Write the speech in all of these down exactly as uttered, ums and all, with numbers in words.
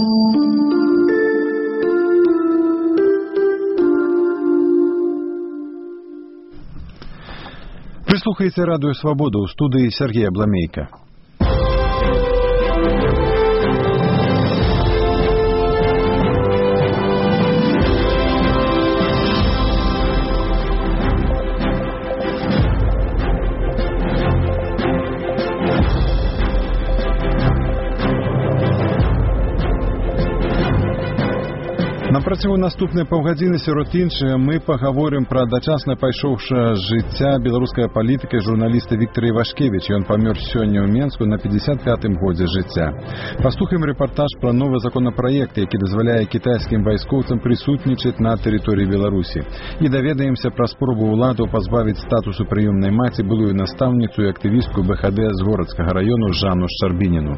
Прислухаеце радыё «Свабода», ў студыі Сергей Абламейка. На працягу наступнай паўгадзіны сярод іншага мы пагаворым пра дачасна пайшоўшае жыцця беларускага палітыка і журналіста Віктара Івашкевіча. Ён памёр сёння ў Менску на пятьдесят пятым годзе жыцця. Паслухаем рэпартаж пра новы законапраект, які дазваляе кітайскім вайскоўцам прысутнічаць на тэрыторыі Беларусі. І даведаемся пра спробу ўладаў пазбавіць статусу прыёмнай маці былую настаўніцу і актывістку бэ ха дэ з горадскага раёну Жанну Шчарбініну.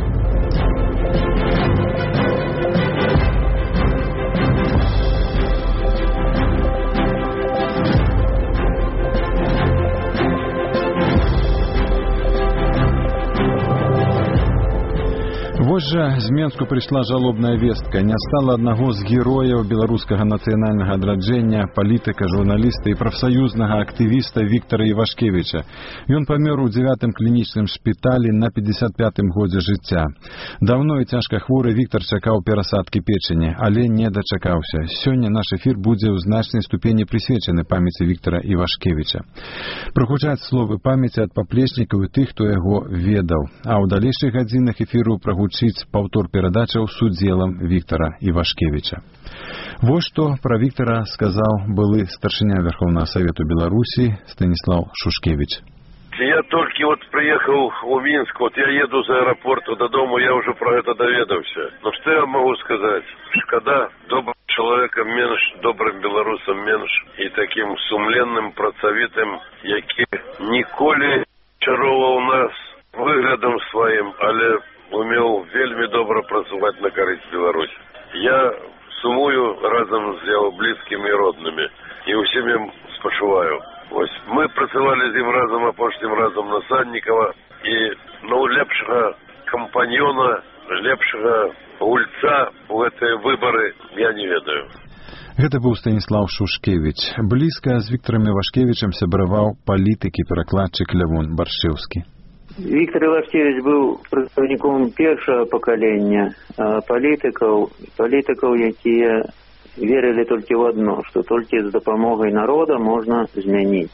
Вось жа з Менску прыйшла жалобная вестка. Не стала аднаго з герояў беларускага нацыянальнага адраджэння, палітыка, журналіста і прафсаюзнага актывіста Віктара Івашкевіча. Ён памёр у дзевятым клінічным шпіталі на пятьдесят пятым годзе жыцця. Даўно і цяжка хворы Віктар чакаў перасадкі печені, але не дачакаўся. Сёння наш эфір будзе ў значнай ступені прысвечаны памяці Віктара Івашкевіча. Прагучаць словы памяці ад паплечнікаў і тых, хто яго ведаў. А ў далейшых гадзінах эфіру прагучыць паўтор перадачаў з удзелам Віктара Івашкевіча. Вось што пра Віктара сказаў былы старшыня Верховнага Савету Беларусі Станіслав Шушкевич. Я только вот приехал в Минск, вот я еду с аэропорта до дома, я уже про это доведался. Но что я могу сказать? Шкода, добрым человеком менш, добрым белорусом менш, и таким сумленным, працавитым, які ніколі чароваў нас выглядом своим, але умел вельмі добра працаваць на карысць Беларусь. Я сумую разом з яго близкими и родными, и усім ім спачуваю. Ось мы працавалі з ім разом апошнім разом на Саннікава, і ну лепшага кампаньёна, лепшага гульца у гэтыя выбары я не ведаю. Гэта быў Станіслав Шушкевич. Блізка з Віктарам Івашкевічам сябраваў палітык і перакладчык Лявон Баршчэўскі. Віктор Івашкевич быў прадстаўніком першага пакалення палітыкаў, палітыкаў, якія верылі толькі ў адно, што толькі з дапамогай народа можна змяніць.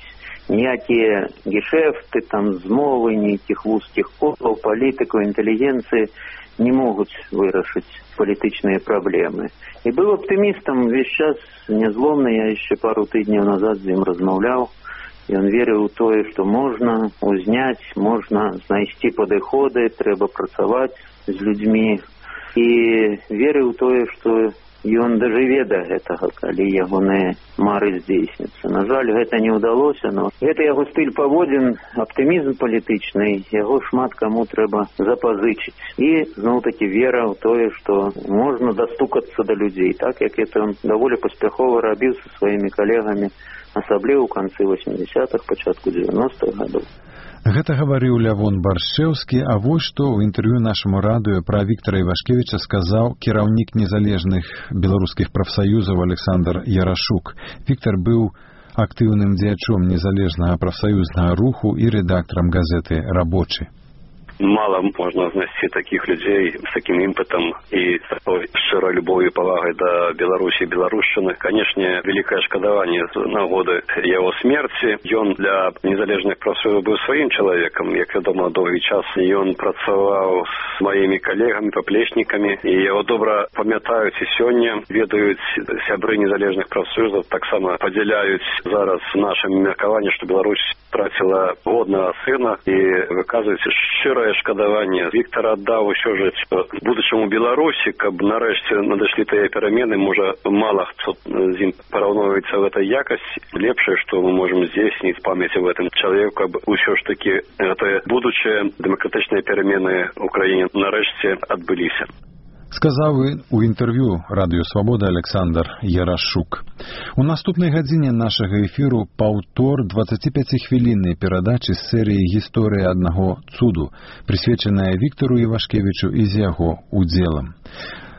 Ніякія гешэфты, там змовы, ніякіх вузкіх колаў, палітыкаў, інтэлігенцыі не могуць вырашыць палітычныя праблемы. І быў аптымістам увесь час нязломны, я яшчэ пару тыдняў назад з ім размаўляў. Ён верыў у тое, што можна узняць, можна знайсці падыходы, трэба працаваць з людзьмі. І верыў у тое, што ён дажыве да гэтага, калі ягоныя мары здзейсняцца. На жаль, гэта не ўдалося, но гэта яго стыль паводзін, аптымізм палітычны, яго шмат каму трэба запазычыць. І зноў-такі вера ў тое, што можна дастукацца да людзей, так як это ён даволі паспяхова рабіў са сваімі калегамі, асабліва ў канцы восьмідзясятых, пачатку дзевяностых гадоў. Гэта гаварыў Лявон Баршчэўскі, а вось што ў інтэрв'ю нашаму радыё пра Віктара Івашкевіча сказаў кіраўнік незалежных беларускіх прафсаюзаў Александр Ярашук. Віктар быў актыўным дзеячом незалежнага прафсаюзнага руху і рэдактарам газеты «Рабочы». Мало можно знайсці таких людей с таким импетом и с такой широй любовью и повагой до Беларуси и белорусщины. Конечно, великое шкодование на годы его смерти. Он для незалежных профсоюзов был своим человеком. Я вядома, довгий час и он працаваў с моими коллегами, поплечниками. И его добра памятаюць и сёння, ведаюць сябры незалежных профсоюзов, так само подзяляюць зараз нашим меркаванне, что Беларусь тратила годного сына и выказываюць шчырае шкадаванне. Віктар аддаў усё жыццё будучаму Беларусі, каб нарэшце надышлі тыя перамены. Можа, мала хто з ім параўноўваецца в этой якасці. Лепшае, што мы можам здзейсніць памяць об этом чалавеку, каб усё ж такі гэтыя будучыя дэмакратычныя перамены ў краіне нарэшце адбыліся. Сказаў у інтэрв'ю радыё «Свабода» Александр Ярашук. У наступнай гадзіне нашага эфіру паўтор дваццаціпяцігвіліннай перадачы з серыі «Гісторыя аднаго цуду», прысвечаная Віктару Івашкевічу і з яго удзелам.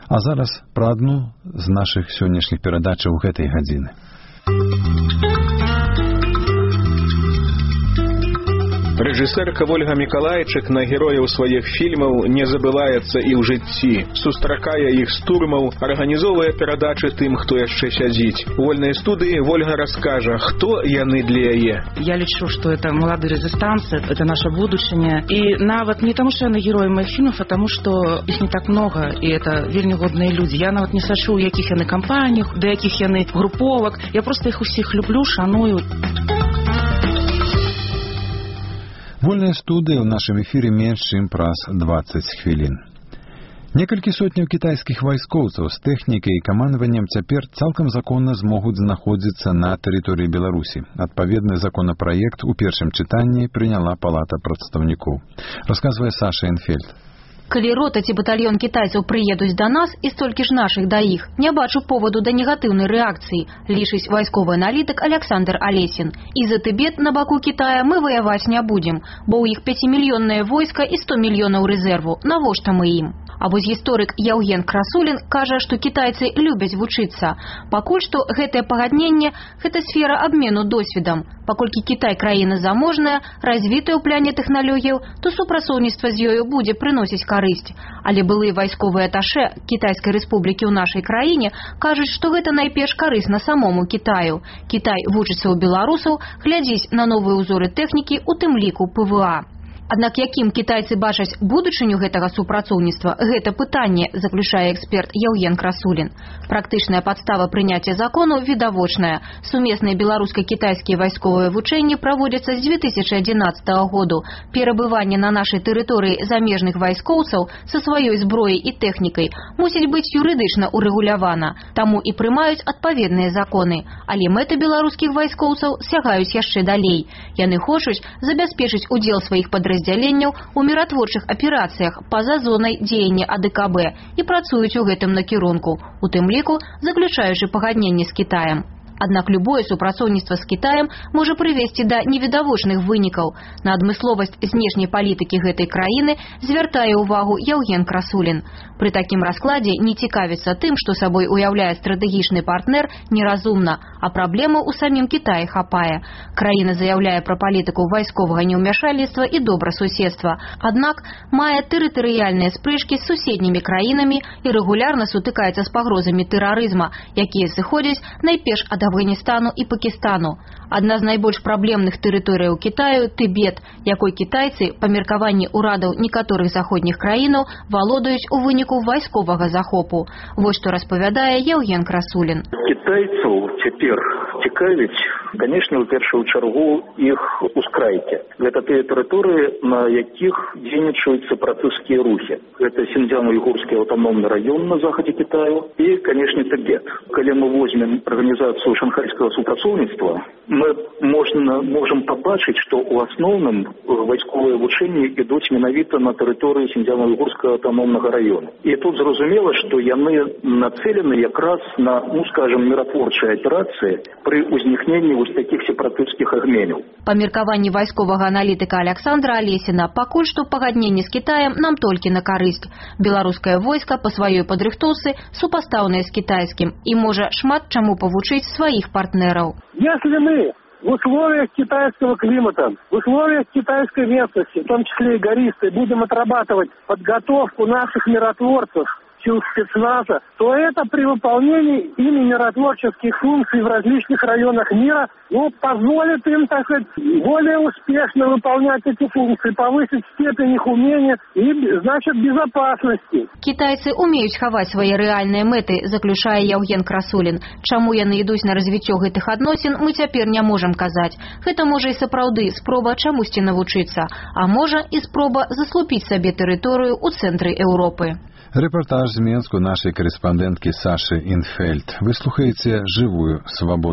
А зараз пра адну з нашых сённяшніх перадачаў гэтай гадзіны. Рэжысэрка Вольга Мікалайчык на герояў сваіх фільмаў не забываецца і ў жыцці. Сустракае іх з турмаў, арганізоўвае перадачы тым, хто яшчэ сядзіць. У вольнай студыі Вольга раскажа, хто яны для яе. Я лічу, што это малады рэзістансы, это наша будучыня. І нават не таму, што яны героі маіх фільмаў, а таму, што іх не так многа, і это вельмі годныя людзі. Я нават не сачу, у якіх яны кампаніях, да якіх яны груповак. Я проста іх усіх люблю, шаную. Вольная студыя ў нашым эфіры менш чым праз дваццаць хвілін. Некалькі сотняў кітайскіх вайскоўцаў з тэхнікай і камандаваннем цяпер цалкам законна змогуць знаходзіцца на тэрыторыі Беларусі. Адпаведны законапраект у першым чытанні прыняла Палата прадстаўнікоў. Расказвае Саша Энфельд. Калі рота ці батальён кітайцаў прыедуць да нас і столькі ж нашых да іх, не бачу поводу да негатыўнай рэакцыі, лічыць вайсковы аналітык Александр Алесін. І за Тыбет на баку Кітая мы ваяваць не будзем, бо ў іх пяцімільённае войска і сто мільёнаў рэзерву. Навошта мы ім? А вось гісторык Яўген Красулін кажа, што кітайцы любяць вучыцца. Пакуль што гэтае пагадненне – гэта сфера абмену досведам. Паколькі Кітай краіна заможная, развітая ў пляне тэхналогіяў, то супрацоўніцтва з ёю будзе прыносіць карысць. Але былыя вайсковыя аташэ Кітайскай рэспублікі ў нашай краіне кажуць, што гэта найперш карысна самому Кітаю. Кітай вучыцца ў беларусаў, глядзіць на новыя ўзоры тэхнікі, у тым ліку ПВА. Аднак якім кітайцы бачаць будучыню гэтага супрацоўніцтва, гэта пытанне, заключае эксперт Яўген Красулін. Практычная падстава прыняцця закону відавочная. Сумесныя беларуска-кітайскія вайсковыя вучэнні праводзяцца з дзве тысячы адзінаццатага году. Перабыванне на нашай тэрыторыі замежных вайскоўцаў са сваёй зброяй і тэхнікай мусіць быць юрыдычна урэгулявана, таму і прымаюць адпаведныя законы. Але мэты беларускіх вайскоўцаў сягаюць яшчэ далей. Яны хочуць забяспечыць удзел сваіх падраздзяленняў у міратворчых аперацыях па-за зонай дзеяння А Д К Б і працуюць у гэтым накірунку, у тым ліку заключаючы пагадненне з Кітаем. Аднак любое супрацоўніцтва з Кітаем можа прывесці да невідавочных вынікаў. На адмысловасць знешняй палітыкі гэтай краіны звяртае ўвагу Яўген Красулін. Пры такім раскладзе не цікавіцца тым, што сабой уяўляе стратэгічны партнер, неразумна, а праблема ў самім Кітаі хапае. Краіна заяўляе пра палітыку вайсковага неўмяшальніцтва і добрасуседства, аднак мае тэрытарыяльныя спрэчкі з суседнімі краінамі і рэгулярна сутыкаецца з пагрозамі тэрарызма, якія сыходзяць найперш ад Афганістану і Пакістану. Адна з найбольш праблемных тэрыторыяў Кітаю – Тыбет, якой кітайцы, па меркаванні ўрадаў некаторых заходніх краінаў, валодаюць у выніку вайсковага захопу. Вось што распавядае Яўген Красулін. Кітайцаў цяпер цікавіць, канешне, у першую чаргу іх ускрайкі. Гэта тыя тэрыторыі, на якіх дзейнічаюць сепаратысцкія рухі. Гэта Сіньцзян-Уйгурскі аўтаномны раён на захадзе Кітаю і, канешне, Тыбет. Калі мы возьмем арганізацыю шанхайскага супрацоўніцтва, мы можна, можам пабачыць, што ў асноўным вайсковыя вучэнні ідуць менавіта на тэрыторыі Сіньцзян-Уйгурскага аўтаномнага раёна. І тут зразумела, што яны нацелены якраз на, ну, скажем, міратворчыя аперацыі пры ўзнікненні вось такіх сепаратысцкіх агменяў. Па меркаванні вайсковага аналітыка Александра Алесіна, пакуль што пагадненне з Кітаем нам толькі на карысць. Беларускае войска па сваёй падрыхтоўцы супастаўнае з кітайскім і можа шмат чаму павучыць сваіх партнераў. Если мы в условиях китайского климата, в условиях китайской местности, в том числе и гористой, будем отрабатывать подготовку наших миротворцев, сил спецназа, то это при выполнении ими миротворческих функций в различных районах мира, ну, позволит им, так сказать, более успешно выполнять эти функции, повысить степень их умения и, значит, безопасности. Китайцы умеюць хаваць свае рэальныя мэты, заключае Яўген Красулін. Чаму яны ідуць на развіццё гэтых адносін, мы цяпер не можам казаць. Гэта можа і сапраўды спроба чамусьці навучыцца, а можа і спроба заслупіць сабе тэрыторыю ў цэнтры Еўропы. Рэпартаж з Менску нашай карэспандэнткі Сашы Інфельд. Вы слухаеце «Жывую свабоду».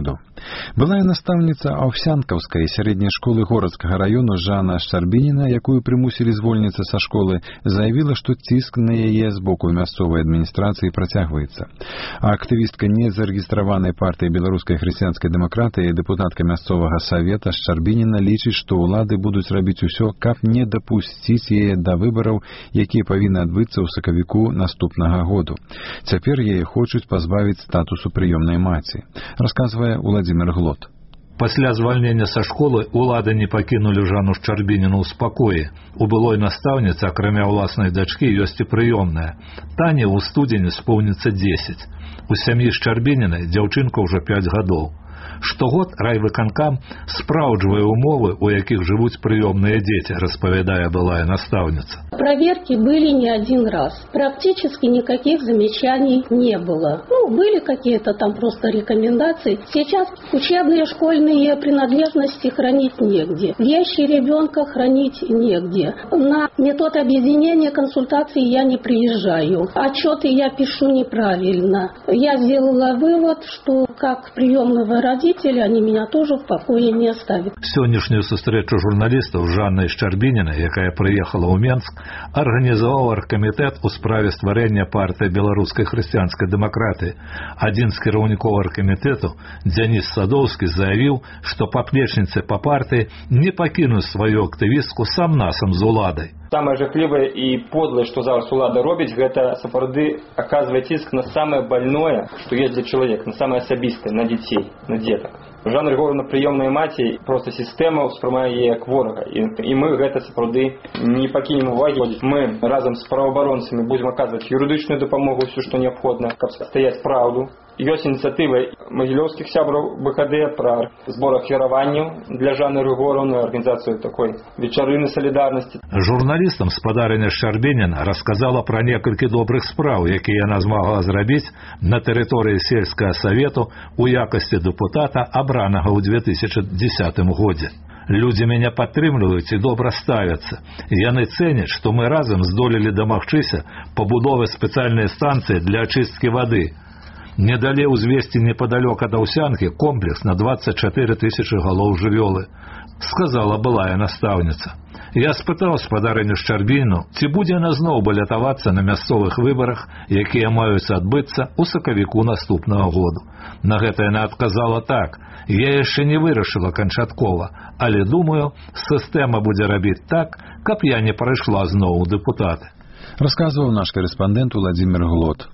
Былая настаўніца Аўсянкаўскай сярэдняй школы городскага раёну Жанна Шчарбініна, якую прымусілі звольніцца са школы, заявіла, што ціск на яе з боку мясцовай адміністрацыі працягваецца. А актывістка незарэгістраванай партыі беларускай хрысціянскай дэмакратыі і дэпутатка мясцовага савета Шчарбініна лічыць, што ўлады будуць рабіць усё, каб не дапусціць яе да выбараў, якія павінны адбыцца ў сакавіку наступнага году. Цяпер яе хочуць пазбавіць статусу прыёмнай маці, расказвае Владимир Глот. Пасля звальнення са школы улады не пакінулі Жанну Шчарбініну ў спакоі. У былой настаўніцы, акрамя ўласнай дачкі, ёсць і прыёмная. Таня ў студзені споўніцца дзесяць. У сям'і Шчарбінінай дзяўчынка ўжо пяць гадоў. Штогод райвыканкам спраўджвае умовы, у якіх жывуць прыёмныя дзеці, распавядае былая настаўніца. Проверки были не один раз. Практически никаких замечаний не было. Ну, были какие-то там просто рекомендации. Сейчас учебные школьные принадлежности хранить негде. Вещи ребенка хранить негде. На метод объединения консультаций я не приезжаю. Отчеты я пишу неправильно. Я сделала вывод, что как приемного родителя они меня тоже в покое не оставят. Сённяшнюю сустрэчу журналістаў з Жаннай Шчарбінінай, якая прыехала ў Менск, арганізаваў аргкамітэт у справе стварэння партыі беларускай хрысціянскай дэмакратыі. Адзін з кіраўнікоў аргкамітэту, Дзяніс Садоўскі, заявіў, што паплечніцы па партыі не пакінуць сваю актывістку сам-насам з уладай. Самое жахлівае і подлае, што зараз улада робіць, гэта сапраўды аказвае ціск на самае больное, што ёсць для чалавека, на самае асабістае, на дзяцей, на дзетак. Жанна Григорьевна прыёмная маці, проста сістэма ўспрымае яе як ворага. І, і мы гэта сапраўды не пакінем увагі. Мы разам з праваабаронцамі будзем аказваць юрыдычную дапамогу, ўсё, што неабходна, каб стаяць праўду. Ёсць ініцыятыва магілёўскіх сябраў бэ ха дэ пра збор ахвяраванняў для Жанны Григорьевны, арганізацыю такой вечарыны салідарнасці. Журналістам спадарыня Шчарбініна расказала пра некалькі добрых спраў, якія яна змагла зрабіць на тэрыторыі сельскага савету у якасці дэпутата, абранага ў две тысячы дзесятым годзе. Людзі мяне падтрымліваюць і добра ставяцца. Яны цэняць, што мы разам здолелі дамагчыся пабудовы спецыяльнай станцыі для ачысткі вады. Не далі ўзвесці непадалёк ад Аўсянкі комплекс на двадцать чатыры тысячы галоў жывёлы, сказала былая настаўніца. Я спытаў спадарыню Шчарбініну, ці будзе яна зноў балятавацца на мясцовых выбарах, якія маюць адбыцца ў сакавіку наступнага году. На гэта яна адказала так: я яшчэ не вырашыла канчаткова, але думаю, сістэма будзе рабіць так, каб я не прайшла зноў у дэпутаты. Расказваў наш корэспандэнт Владимир Глот.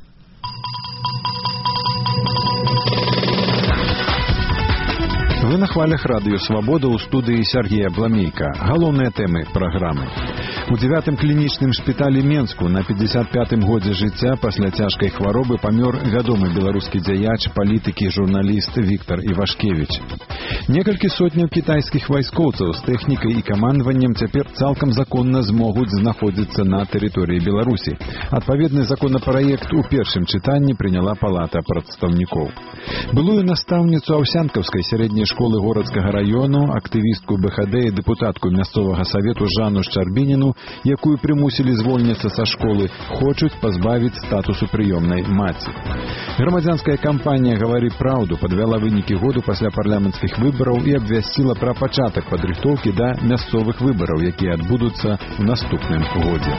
Вы на хвалях радыё «Свабода» ў студыі Сергея Бламейка. Галоўныя тэмы праграмы. У дзевятым клінічным шпіталі Менску на пятьдесят пятым годзе жыцця пасля цяжкай хваробы памёр вядомы беларускі дзяяч, палітыкі, журналіст Віктар Івашкевіч. Некалькі сотняў кітайскіх вайскоўцаў з тэхнікай і камандаваннем цяпер цалкам законна змогуць знаходзіцца на тэрыторыі Беларусі. Адпаведны законапраект у першым чытанні прыняла палата прадстаўнікоў. Былую настаўніцу Аўсянкаўскай сярэдняй школы горадскага раёну, актывістку бэ ха дэ і дэпутатку мясцовага савету Жанну Шчарбініну, якую прымусілі звольніцца са школы, хочуць пазбавіць статусу прыёмнай маці. Грамадзянская кампанія «Гавары праўду» падвяла вынікі году пасля парламенцкіх выбараў і абвясціла пра пачатак падрыхтоўкі да мясцовых выбараў, якія адбудуцца ў наступным годзе.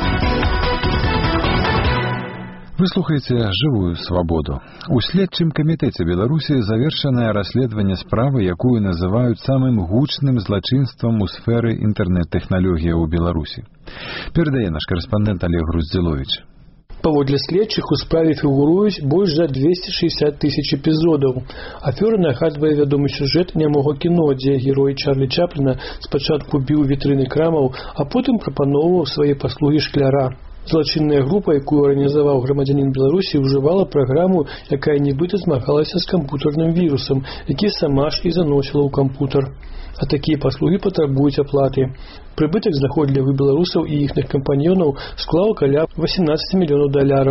Вы слухаеце «Жывую свабоду». У следчым камітэце Беларусі завершанае расследаванне справы, якую называюць самым гучным злачынствам у сферы інтэрнэт-тэхналогіяў у Беларусі. Перадае наш корэспандэнт Олег Груздзіловіч. Паводле следчых у справе фігуруюць больш за двести шестьдесят тысяч эпізодаў. Афёра нагадвае вядомы сюжэт нямога кіно, дзе герой Чарлі Чапліна спачатку біў вітрыны крамаў, а потым прапаноўваў свае паслугі шкляра. Злачынная група, якую арганізаваў грамадзянін Беларусі, ўжывала праграму, якая нібыта змагалася з кампутарным вірусам, які сама ж і заносіла ў кампутар. А такія паслугі патрабуюць аплаты. Прыбытак знаходлівых беларусаў і іхных кампаньёнаў склаў каля восемнадцать мільёнаў даляраў.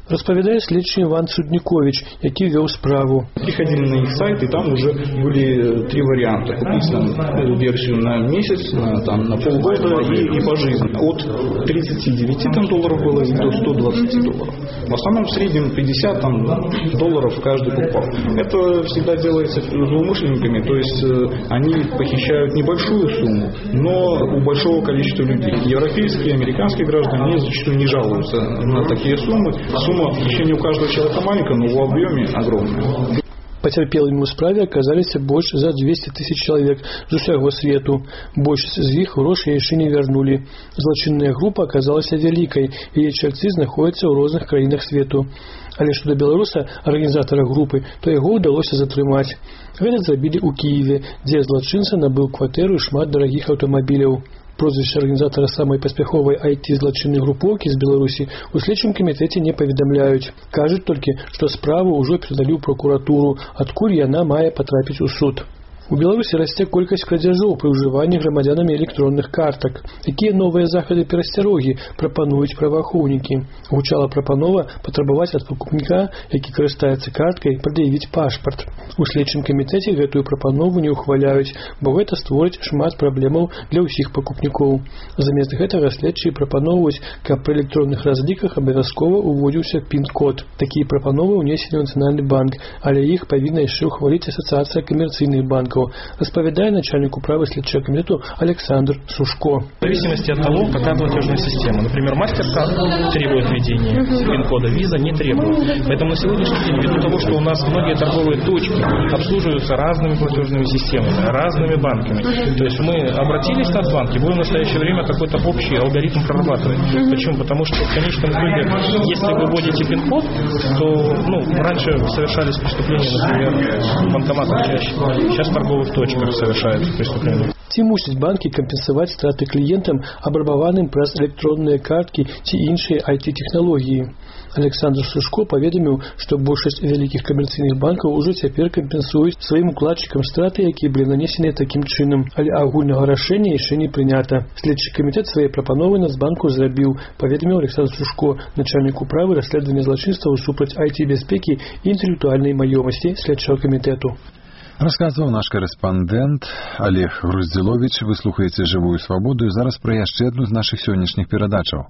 Распавядае следчы Іван Цуднікович, які вёў справу. Приходили на их сайт, и там уже были три варианта. Купить там версию на месяц, на, там, на полгода и, и по жизни. От тридцати девяти там, долларов было до ста двадцати долларов. В основном в среднем пятьдесят там, долларов каждый покупал. Это всегда делается злоумышленниками, то есть э, они похищают небольшую сумму, но у большого количества людей. Европейские, американские граждане, они зачастую не жалуются на такие суммы. Сумма похищения у каждого человека маленькая, но в объеме огромная. Пацярпелымі ў справе аказаліся больш за двести тысяч чалавек з усяго свету. Большасць з іх грошы яшчэ не вярнулі. Злачынная група аказалася вялікай, яе чальцы знаходзяцца ў розных краінах свету. Але што да беларуса, арганізатара групы, то яго ўдалося затрымаць. Гэта зрабілі ў Кіеве, дзе злачынца набыў кватэру і шмат дарагіх аўтамабіляў. Прозвище арганізатара самай паспяховай ай ти-злачыннай групоўкі з Беларусі у следчым камітэце не паведамляюць. Кажуць толькі, што справу ўжо перадалі ў пракуратуру, адкуль яна мае патрапіць у суд. У Беларусі расце колькасць крадзяжоў пры ўжыванні грамадзянамі электронных картак. Якія новыя захады перасцярогі прапануюць праваахоўнікі? Гучала прапанова патрабаваць ад пакупніка, які карыстаецца карткай, прад'явіць пашпарт. У следчым камітэце гэтую прапанову не ўхваляюць, бо гэта створыць шмат праблемаў для ўсіх пакупнікоў. Замест гэтага следчыя прапаноўваюць, каб пры электронных разліках абавязкова ўводзіўся пін-код. Такія прапановы ўнесены ў Нацыянальны банк, але іх павінна яшчэ ўхваліць Асацыяцыя камерцыйных банкаў, распавядае начальник управы следчего комитета Александр Сушко. В зависимости от того, какая платежная система. Например, MasterCard требует введения пин-кода, Visa не требует. Поэтому на сегодняшний день, ввиду того, что у нас многие торговые точки обслуживаются разными платежными системами, разными банками. То есть мы обратились к Нацбанке, будем в настоящее время какой-то общий алгоритм прорабатывать. Почему? Потому что в конечном итоге, если вы вводите пин-код, то ну, раньше совершались преступления, например, в банкоматах чаще. Сейчас в торговых точках совершаются преступления. Ці мусяць банкі кампенсаваць страты кліентам, абрабаваным праз электронныя карткі ці іншыя ай ти-тэхналогіі. Александр Сушко паведаміў, што большасць вялікіх камерцыйных банкаў ужо цяпер кампенсуюць сваім укладчыкам страты, якія былі нанесеныя такім чынам, але агульнага рашэння яшчэ не прынята. Следчы камітэт свае прапановы Нацбанку зрабіў, паведаміў Александр Сушко, начальнік управы расследавання злачынстваў супраць ай ти-бяспекі і інтэлектуальнай маёмасці следчага камітэту. Расказваў наш корэспандэнт Олег Груздзіловіч. Вы слухаеце «Жывую свабоду» і зараз пра яшчэ адну з нашых сённяшніх перадачаў.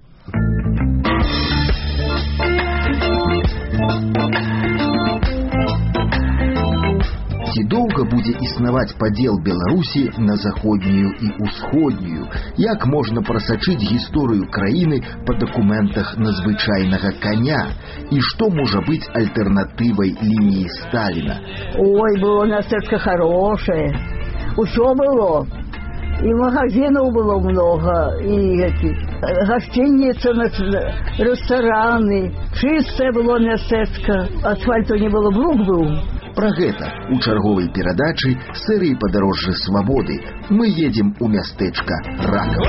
Ці доўга будзе існаваць падзел Беларусі на заходнюю і ўсходнюю? Як можна прасачыць гісторыю краіны па дакументах надзвычайнага коня? І што можа быць альтэрнатывай лініі Сталіна? Ой, было мястэчка хорошее. Усё было. И магазинов было много, и эти гостиницы, рестораны. Чистое было мястэчка. Асфальту не было, брук был. Пра гэта у чарговай перадачы серыі «Падарожжа свабоды». Мы едзем у мястэчка Ракаў.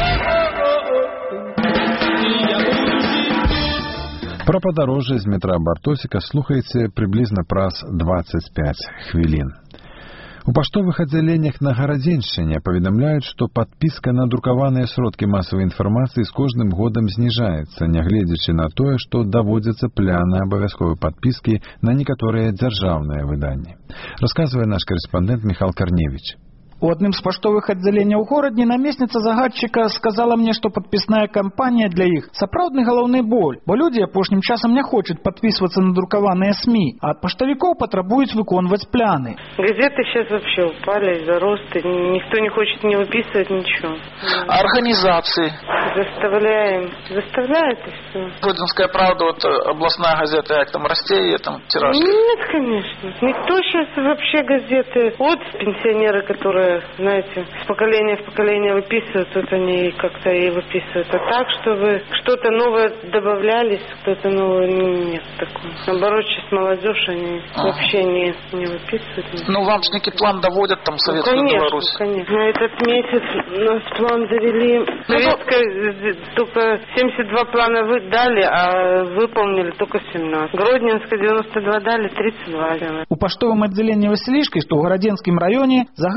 Пра падарожжа з метра Бартосіка слухаеце прыблізна праз дваццаць пяць хвілін. У паштовых аддзяленнях на Гарадзеншчыне паведамляюць, што падпіска на друкаваныя сродкі масавай інфармацыі з кожным годам зніжаецца, нягледзячы на тое, што даводзяцца пляны абавязковай падпіскі на некаторыя дзяржаўныя выданні. Расказвае наш корэспандэнт Міхал Карневіч. У адным з паштовых аддзяленняў горадні намесніца загадчыка сказала мне, што падпісная кампанія для іх сапраўдны галоўны боль, бо людзі апошнім часам не хочуць падпісвацца на друкаваныя СМИ, а ад паштавікоў патрабуюць выконваць пляны. Газеты сейчас вообще упали из-за роста, никто не хочет не выписывать ничего. А организации? Заставляем. Заставляют и все. Гродненская правда, вот областная газета, как там растет, там тираж? Нет, конечно. Никто сейчас вообще газеты, вот пенсионеры, которые, знаете, с поколения в поколение выписывают, вот они как-то и выписывают. А так, чтобы что-то новое добавлялись, кто-то новое, нет такого. Наоборот, сейчас молодежь, они а. вообще не, не выписывают. Ну, вам же некий план доводят, там, Советскую ну, конечно, Беларусь. Конечно, на этот месяц нас план завели. Советская только семьдесят два плана вы дали, а выполнили только семнадцать. Гродненская девяносто два дали, тридцать два. У паштовым аддзяленні Васілішкі, што ў Гарадзенскім раёне, загадчыца мне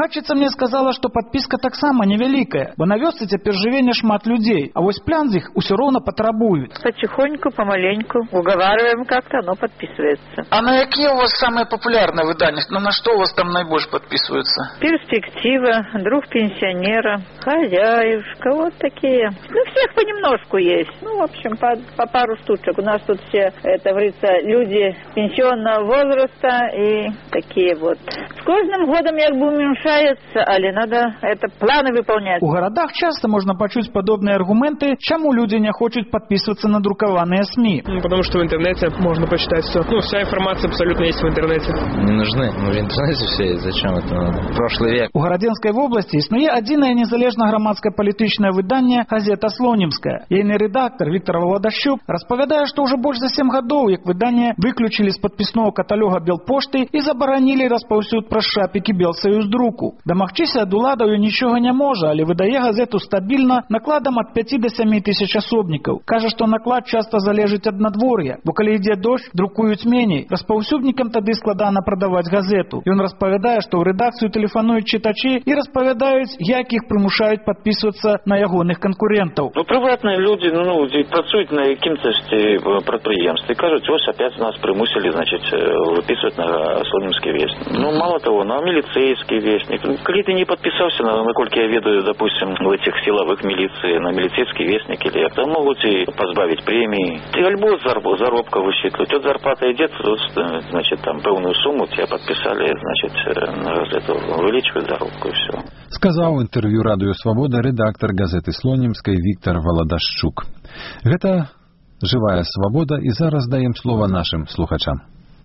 мне сказала, што падпіска таксама невялікая, бо на вёсцы цяпер жыве няшмат людзей, а вось план з іх усё роўна патрабуюць. Потихоньку, помаленьку уговариваем как-то, оно подписывается. А на какие у вас самые популярные выдания? Ну, на что у вас там наибольше подписываются? Перспектива, друг пенсионера, хозяюшка, вот такие. Ну, всех понемножку есть. Ну, в общем, по, по пару штучек. У нас тут все, это, говорится, люди пенсионного возраста и такие вот. С каждым годом как бы уменьшается, али надо это планы выполнять. У городах часто можно почуть подобные аргументы, чему люди не хотят подписываться на друкованные СМИ. Ну, потому что в интернете можно почитать все. Ну, вся информация абсолютно есть в интернете. Не нужны. Ну, в интернете все есть. Зачем это надо? Прошлый век. У Городенской области існує одиное незалежное громадско-політичное выдание «Газета Слонимская». Ейный редактор Виктор Володащук распавядае, что уже больше за семь годов, как выдание выключили с подписного каталога Белпошты и забаранили распаўсюд праз шапікі Белсоюздруку. Дамагчыся ад уладаў нічога не можа, але выдае газету стабильно накладом от пяти до семи тысяч особников. Кажа, что наклад часто залежить от надвор'я, бо калі ідзе дождь, друкуюць меней. Распаўсюднікам тады складана прадаваць газету. Ён распавядае, што ў рэдакцыю тэлефануюць чытачы і распавядаюць, як іх прымушаюць падпісвацца на ягоных канкурентаў. Ну, прыватныя людзі, ну, ну, працуюць на якім-цешці прадпрыемстве. Кажуць, ось опять нас прымусілі, значит, выписывать на Слонимский вестник. Ну, мало того, на милицейский вестник. Калі ты не подписался, на, наколькі я ведаю, допустим, в этих силовых милиции, на милицейский вестник или это, могут и позбавить премии. И альбо заработка высчитывать. Вот зарплата идет, значит, там певную сумму тебя подписали, значит, на газету увеличивают заработку и все. Сказаў інтэрв'ю радыё Свабода рэдактар газеты Слонимской Виктор Володашчук. Гэта жывая свабода, і зараз даем слово нашим слухачам.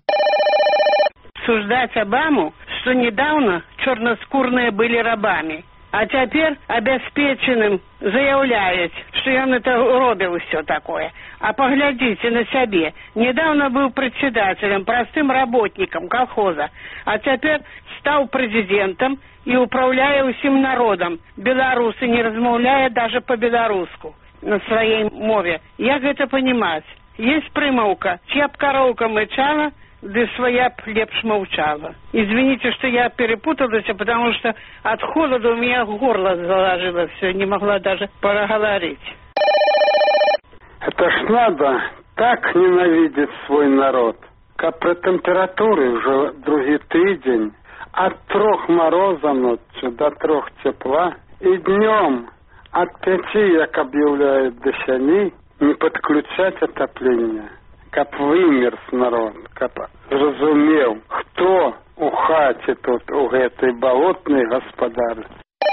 Суждать Обаму, что недавно черноскурные были рабами, а теперь обеспеченным заявляет, что он это робил все такое. А поглядите на себе. Недавно был председателем, простым работником колхоза, а теперь стал президентом и управляя всем народом. Белорусы не размовляя даже по-белоруску на своей мове. Як это понимать? Есть примовка, чья б коровка мычала, да своя б лепш молчала. Извините, что я перепуталась, потому что от холода у меня горло заложило все, не могла даже проговорить. Это ж надо так ненавидеть свой народ, как при температуре уже другий тыдень, от трех мороза ночью до трех тепла, и днем от пяти, как объявляют, до семи, не подключать отопление. Каб вымерз народ, каб зразумеў, хто у хаце тут у гэтай балотнай гаспадары.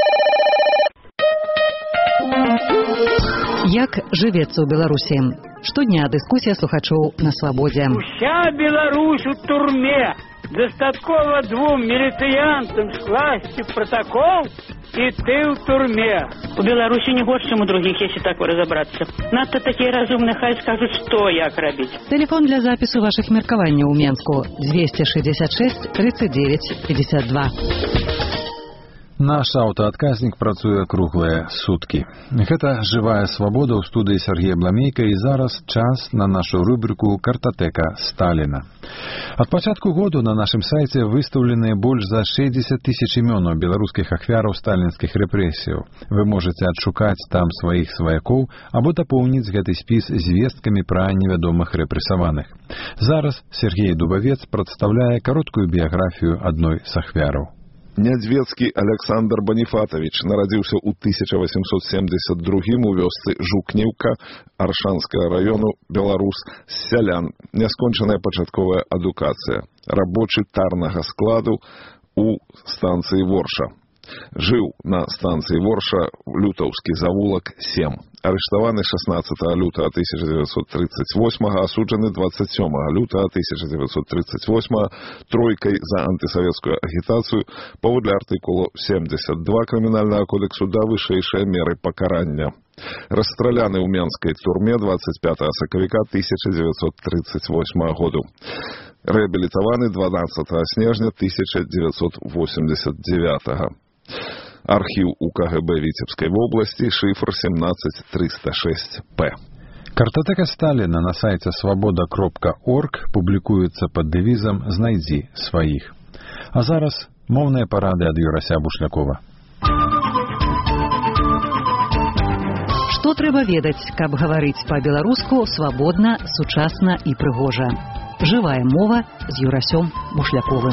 Як жывецца ў Беларусі? Штодня дыскусія слухачоў на Свабодзе. Уся Беларусь у турме. Достаткова двум міліцыянтам скласці протокол, и ты в турме. У Беларусі не горш, чым у других, если так разобраться. Надто такие разумные, хай скажут, что як робить. Телефон для запису ваших меркаванняў у Менску двести шестьдесят шесть тридцать девять пятьдесят два. Наш аўтаадказнік працуе круглыя суткі. Гэта жывая свабода ў студыі Сергея Бламейка, і зараз час на нашу рубрику «Картатэка Сталіна». Ад пачатку году на нашым сайце выстаўленыя больш за шэсцьдзесят тысяч імёнаў беларускіх ахвяраў сталінскіх рэпрэсіяў. Вы можаце адшукаць там сваіх сваякоў або дапоўніць гэты спіс звесткамі пра невядомых рэпрэсаваных. Зараз Сергей Дубавец прадстаўляе кароткую біяграфію адной з ахвяраў. Нядзвецкі Александр Баніфатович нарадзіўся ў тысяча восемьсот семьдесят другім у вёсцы Жукнеўка Аршанскага раёну, беларус, з сялян, няскончаная пачатковая адукацыя, рабочы тарнага складу у станцыі Ворша. Жыў на станцыі Ворша, Лютаўскі завулак сем. Арыштаваны шаснаццатага лютага тысяча девятьсот тридцать восьмага, асуджаны двадцать сёмага лютага тысяча девятьсот тридцать восьмага тройкай за антысавецкую агітацыю паводле артыкулу семьдесят два Крымінальнага кодексу да вышэйшай меры пакарання. Расстраляны ў менскай турме двадцать пятага сакавіка тысяча девятьсот тридцать восьмага году. Рэабілітаваны дванаццатага снежня тысяча девятьсот восемьдесят девятага. Архіў у КГБ Віцебскай вобласці, шифр семнадцать триста шесть П. Картатэка Сталіна на сайце свабода кропка орг публікуецца пад дэвізам «Знайдзі сваіх». А зараз Моўныя парады ад Юрася Бушлякова. Што трэба ведаць, каб гаварыць па-беларуску свабодна, сучасна і прыгожа. Жывая мова з Юрасём Бушляковым.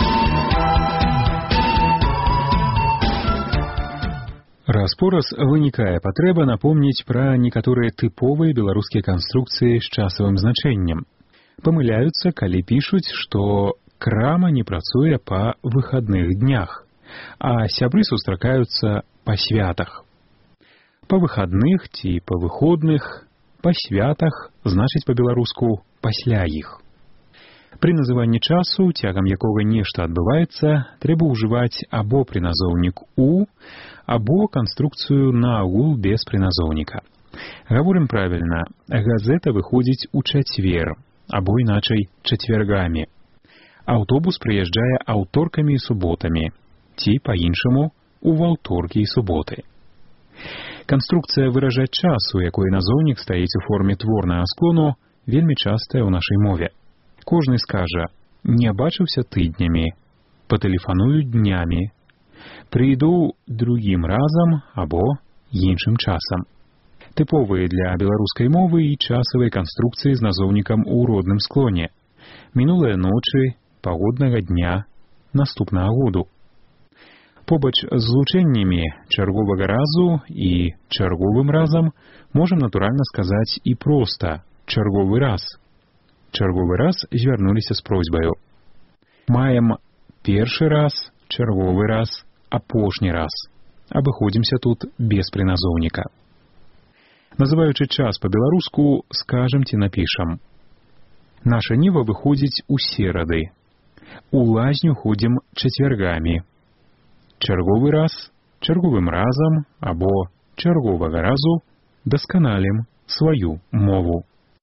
Раз-пораз вынікае патрэба напомніць пра некаторыя тыповыя беларускія канструкцыі з часавым значэннем. Памыляюцца, калі пішуць, што крама не працуе па выхадных днях, а сябры сустракаюцца па святах. Па выхадных ці па выходных, па святах значыць па-беларуску пасля іх. Пры называнні часу, цягам якога нешта адбываецца, трэба ўжываць або прыназоўнік «у», або канструкцыю наогул без прыназоўніка. Гаворым правільна, газета выходзіць у чацвер, або іначай чацвяргамі. Аўтобус прыязджае аўторкамі і суботамі, ці, па-іншаму, у ваўторкі і суботы. Канструкцыя выражаць час, у якой назоўнік стаіць у форме творнага склону, вельмі частая ў нашай мове. Кожны скажа: «Не бачыўся тыднямі, патэлефаную днямі, прыйду другім разам або іншым часам». Тыповыя для беларускай мовы і часавай канструкцыі з назоўнікам у родным склоне. Мінулыя ночы, пагоднага дня, наступнага году. Побач з злучэннямі чарговага разу і чарговым разам можам натуральна сказаць і проста чарговы раз. Чарговы раз звярнуліся з просьбаю. Маем першы раз, чарговы раз, апошні раз. Абыходзімся тут без прыназоўніка. Называючы час па-беларуску, скажам ці напішам: наша ніва выходзіць у серады. У лазню ходзім чацвяргамі. Чарговы раз, чарговым разам або чарговага разу дасканалім сваю мову.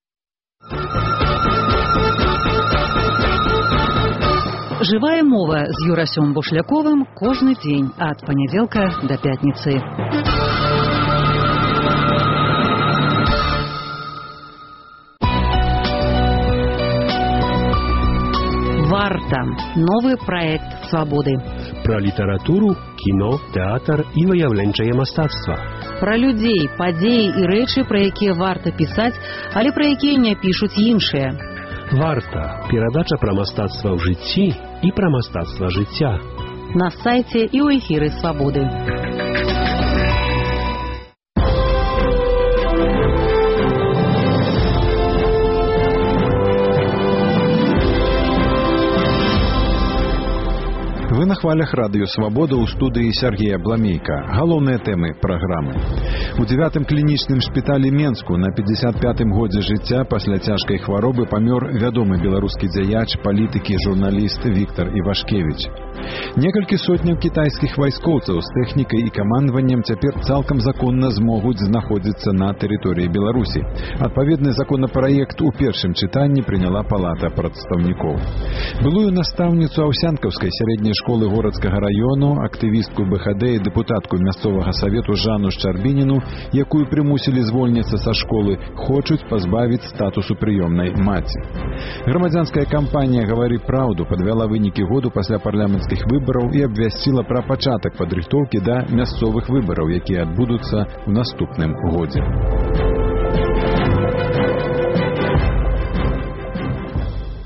Жывая мова з Юрасём Бушляковым кожны дзень ад панядзелка да пятніцы. Варта. Новы праект свабоды. Пра літаратуру, кіно, тэатр і выяўленчае мастацтва. Пра людзей, падзеі і рэчы, пра якія варта пісаць, але пра якія не пішуць іншыя. Варта. Перадача пра мастацтва ў жыцці і пра мастацтва жыцця. На сайце і ў эфіры свабоды. Вы на хвалях радыё «Свабода» ў студыі Сергея Бламейка. Галоўныя тэмы праграмы. У дзявятым клінічным шпіталі Менску на пятьдесят пятым годзе жыцця пасля цяжкай хваробы памёр вядомы беларускі дзяяч, палітык і журналіст Віктар Івашкевіч. Некалькі сотняў кітайскіх вайскоўцаў з тэхнікай і камандаваннем цяпер цалкам законна змогуць знаходзіцца на тэрыторыі Беларусі. Адпаведны законапраект у першым чытанні прыняла палата прадстаўнікоў. Былую настаўніцу Аўсянкаўскай сярэдняй школы горадскага раёну, актывістку бэ ха дэ і дэпутатку мясцовага савету Жанну Шчарбініну, якую прымусілі звольніцца са школы, хочуць пазбавіць статусу прыёмнай маці. Грамадзянская кампанія «Гавары праўду» падвяла вынікі году пасля парламенцкіх выбараў і абвясціла пра пачатак падрыхтоўкі да мясцовых выбараў, якія адбудуцца ў наступным годзе.